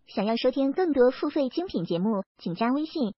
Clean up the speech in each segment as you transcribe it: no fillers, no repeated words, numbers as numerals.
想要收听更多付费精品节目，请加微信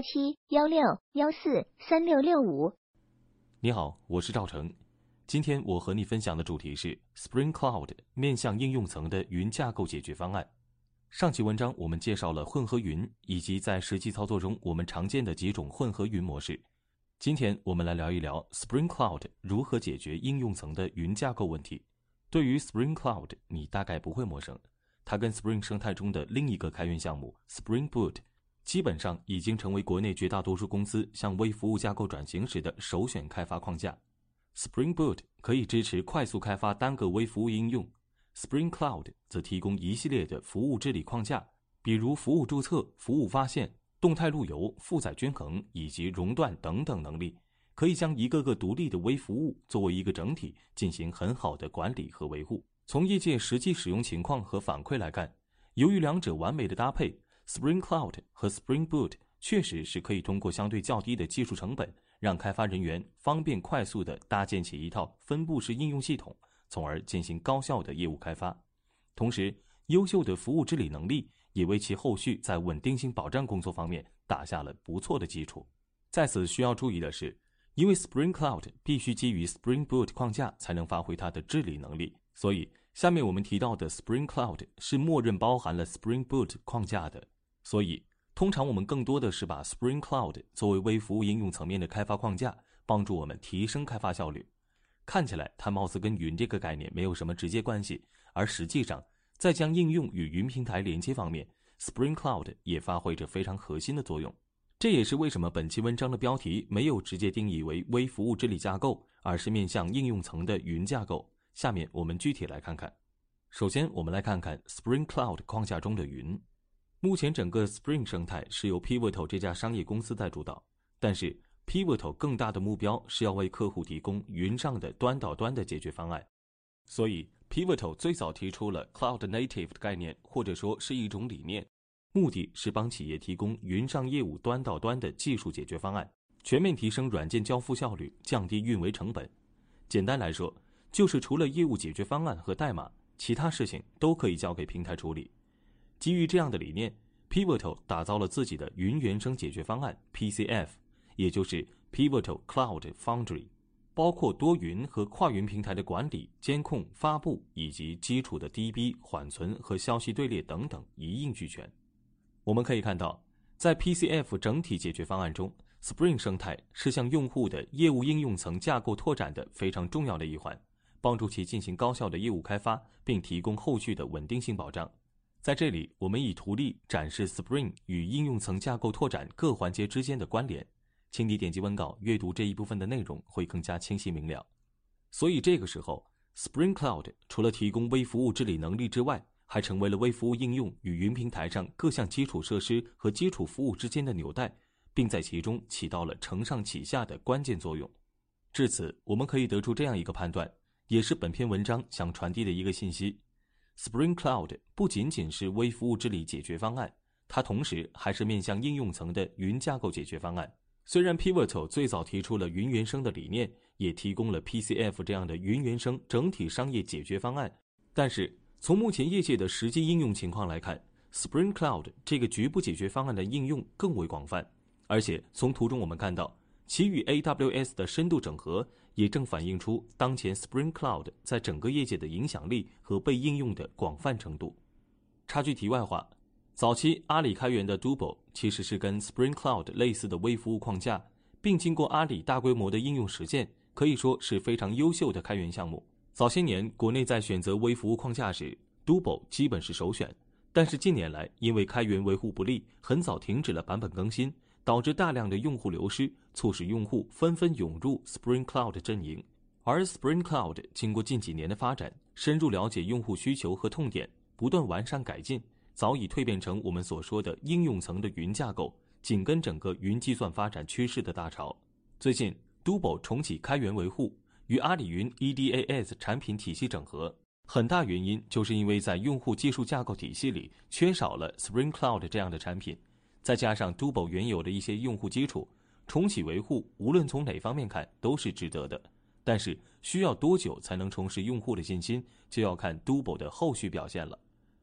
1716143665。 你好，我是赵成。今天我和你分享的主题是 Spring Cloud 面向应用层的云架构解决方案。上期文章我们介绍了混合云以及在实际操作中我们常见的几种混合云模式。今天我们来聊一聊 Spring Cloud 如何解决应用层的云架构问题。对于 Spring Cloud 你大概不会陌生，它跟 Spring 生态中的另一个开源项目 Spring Boot 基本上已经成为国内绝大多数公司向微服务架构转型时的首选开发框架。Spring Boot 可以支持快速开发单个微服务应用， Spring Cloud 则提供一系列的服务治理框架，比如服务注册、服务发现、动态路由、负载均衡以及熔断等等能力，可以将一个个独立的微服务作为一个整体进行很好的管理和维护。从业界实际使用情况和反馈来看，由于两者完美的搭配， Spring Cloud 和 Spring Boot 确实是可以通过相对较低的技术成本，让开发人员方便快速地搭建起一套分布式应用系统，从而进行高效的业务开发。同时，优秀的服务治理能力也为其后续在稳定性保障工作方面打下了不错的基础。在此需要注意的是，因为 Spring Cloud 必须基于 Spring Boot 框架才能发挥它的治理能力，所以下面我们提到的 Spring Cloud 是默认包含了 Spring Boot 框架的。所以通常我们更多的是把 Spring Cloud 作为微服务应用层面的开发框架，帮助我们提升开发效率。看起来它貌似跟云这个概念没有什么直接关系，而实际上在将应用与云平台连接方面， Spring Cloud 也发挥着非常核心的作用。这也是为什么本期文章的标题没有直接定义为微服务治理架构，而是面向应用层的云架构。下面我们具体来看看。首先我们来看看 Spring Cloud 框架中的云。目前整个 Spring 生态是由 Pivotal 这家商业公司在主导，但是 Pivotal 更大的目标是要为客户提供云上的端到端的解决方案。所以 Pivotal 最早提出了 Cloud Native 的概念，或者说是一种理念，目的是帮企业提供云上业务端到端的技术解决方案，全面提升软件交付效率，降低运维成本。简单来说，就是除了业务解决方案和代码，其他事情都可以交给平台处理。基于这样的理念， Pivotal 打造了自己的云原生解决方案 PCF， 也就是 Pivotal Cloud Foundry， 包括多云和跨云平台的管理、监控、发布以及基础的 DB、缓存和消息队列等等一应俱全。我们可以看到，在 PCF 整体解决方案中， Spring 生态是向用户的业务应用层架构拓展的非常重要的一环，帮助其进行高效的业务开发，并提供后续的稳定性保障。在这里，我们以图例展示 Spring 与应用层架构拓展各环节之间的关联，请你点击文稿阅读这一部分的内容会更加清晰明了。所以这个时候， Spring Cloud 除了提供微服务治理能力之外，还成为了微服务应用与云平台上各项基础设施和基础服务之间的纽带，并在其中起到了承上启下的关键作用。至此，我们可以得出这样一个判断，也是本篇文章想传递的一个信息： Spring Cloud 不仅仅是微服务治理解决方案，它同时还是面向应用层的云架构解决方案。虽然 Pivotal 最早提出了云原生的理念，也提供了 PCF 这样的云原生整体商业解决方案，但是从目前业界的实际应用情况来看， Spring Cloud 这个局部解决方案的应用更为广泛，而且从图中我们看到，其与 AWS 的深度整合也正反映出当前 Spring Cloud 在整个业界的影响力和被应用的广泛程度。插句题外话，早期阿里开源的 Dubo 其实是跟 Spring Cloud 类似的微服务框架，并经过阿里大规模的应用实践，可以说是非常优秀的开源项目。早些年国内在选择微服务框架时， Dubo 基本是首选，但是近年来因为开源维护不力，很早停止了版本更新，导致大量的用户流失，促使用户纷纷涌入 Spring Cloud 阵营。而 Spring Cloud 经过近几年的发展，深入了解用户需求和痛点，不断完善改进，早已蜕变成我们所说的应用层的云架构，紧跟整个云计算发展趋势的大潮。最近 Dubo 重启开源维护，与阿里云 EDAS 产品体系整合，很大原因就是因为在用户技术架构体系里缺少了 Spring Cloud 这样的产品，再加上 Dubo 原有的一些用户基础，重启维护无论从哪方面看都是值得的。但是需要多久才能重拾用户的信心，就要看 Dubo 的后续表现了。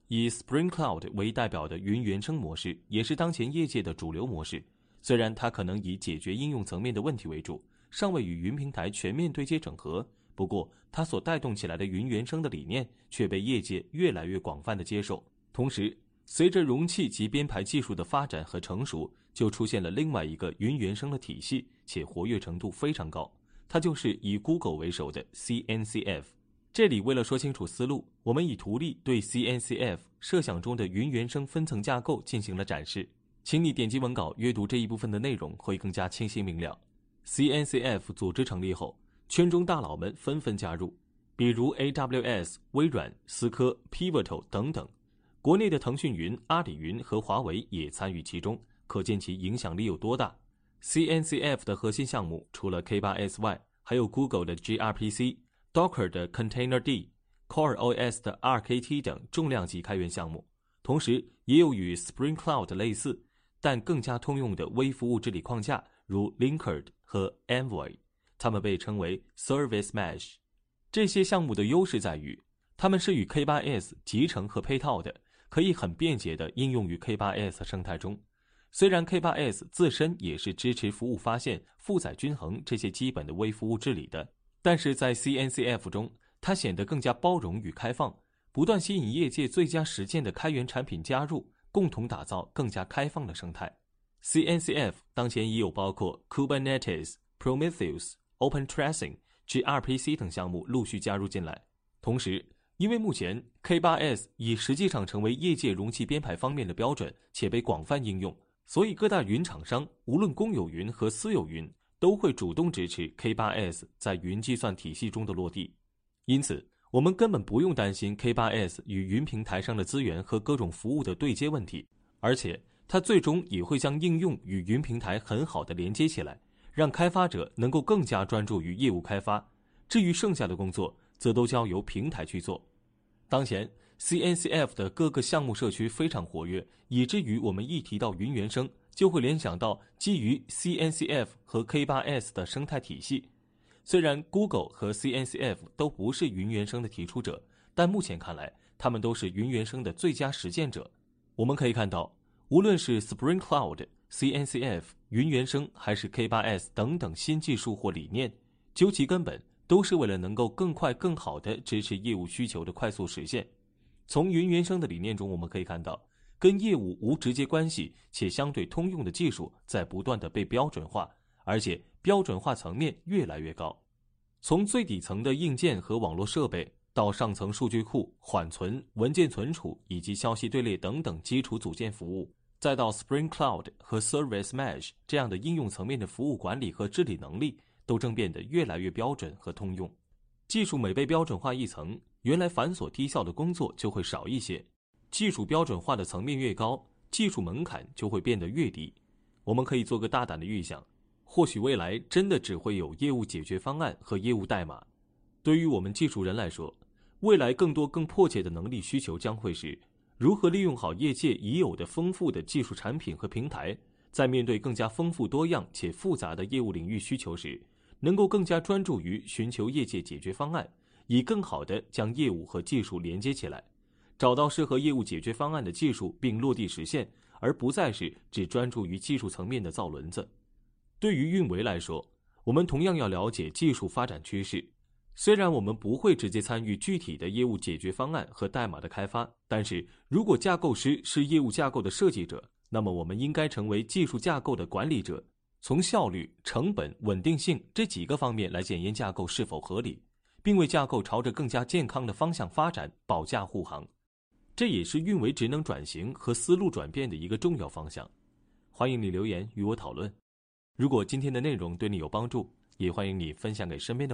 以 Spring Cloud 为代表的云原生模式也是当前业界的主流模式。虽然它可能以解决应用层面的问题为主，尚未与云平台全面对接整合，不过它所带动起来的云原生的理念却被业界越来越广泛的接受。同时，随着容器及编排技术的发展和成熟，就出现了另外一个云原生的体系，且活跃程度非常高，它就是以 Google 为首的 CNCF。 这里为了说清楚思路，我们以图例对 CNCF 设想中的云原生分层架构进行了展示，请你点击文稿阅读这一部分的内容会更加清晰明了。 CNCF 组织成立后，圈中大佬们纷纷加入，比如 AWS、 微软、思科、 Pivotal 等等，国内的腾讯云、阿里云和华为也参与其中，可见其影响力有多大。 CNCF 的核心项目除了 K8s 外，还有 Google 的 gRPC、Docker 的 Containerd、CoreOS 的 RKT 等重量级开源项目，同时也有与 Spring Cloud 类似但更加通用的微服务治理框架，如 Linkerd 和 Envoy， 它们被称为 Service Mesh。 这些项目的优势在于，它们是与 K8s 集成和配套的，可以很便捷地应用于 K8s 生态中。虽然 K8s 自身也是支持服务发现、负载均衡这些基本的微服务治理的，但是在 CNCF 中，它显得更加包容与开放，不断吸引业界最佳实践的开源产品加入，共同打造更加开放的生态。 CNCF 当前已有包括 Kubernetes、Prometheus、OpenTracing、gRPC 等项目陆续加入进来。同时，因为目前 K8s 已实际上成为业界容器编排方面的标准，且被广泛应用，所以各大云厂商无论公有云和私有云都会主动支持 K8s 在云计算体系中的落地。因此，我们根本不用担心 K8s 与云平台上的资源和各种服务的对接问题，而且它最终也会将应用与云平台很好的连接起来，让开发者能够更加专注于业务开发，至于剩下的工作则都交由平台去做。当前 CNCF 的各个项目社区非常活跃，以至于我们一提到云原生就会联想到基于 CNCF 和 K8s 的生态体系。虽然 Google 和 CNCF 都不是云原生的提出者，但目前看来他们都是云原生的最佳实践者。我们可以看到，无论是 Spring Cloud、CNCF、云原生还是 K8s 等等新技术或理念，究其根本都是为了能够更快更好地支持业务需求的快速实现。从云原生的理念中我们可以看到，跟业务无直接关系且相对通用的技术在不断地被标准化，而且标准化层面越来越高。从最底层的硬件和网络设备，到上层数据库、缓存、文件存储以及消息队列等等基础组件服务，再到 Spring Cloud 和 Service Mesh 这样的应用层面的服务管理和治理能力，都正变得越来越标准和通用。技术每被标准化一层，原来繁琐低效的工作就会少一些。技术标准化的层面越高，技术门槛就会变得越低。我们可以做个大胆的预想，或许未来真的只会有业务解决方案和业务代码。对于我们技术人来说，未来更多更迫切的能力需求将会是如何利用好业界已有的丰富的技术产品和平台，在面对更加丰富多样且复杂的业务领域需求时，能够更加专注于寻求业界解决方案，以更好地将业务和技术连接起来，找到适合业务解决方案的技术并落地实现，而不再是只专注于技术层面的造轮子。对于运维来说，我们同样要了解技术发展趋势。虽然我们不会直接参与具体的业务解决方案和代码的开发，但是如果架构师是业务架构的设计者，那么我们应该成为技术架构的管理者，从效率、成本、稳定性这几个方面来检验架构是否合理，并为架构朝着更加健康的方向发展保驾护航。这也是运维职能转型和思路转变的一个重要方向。欢迎你留言与我讨论。如果今天的内容对你有帮助，也欢迎你分享给身边的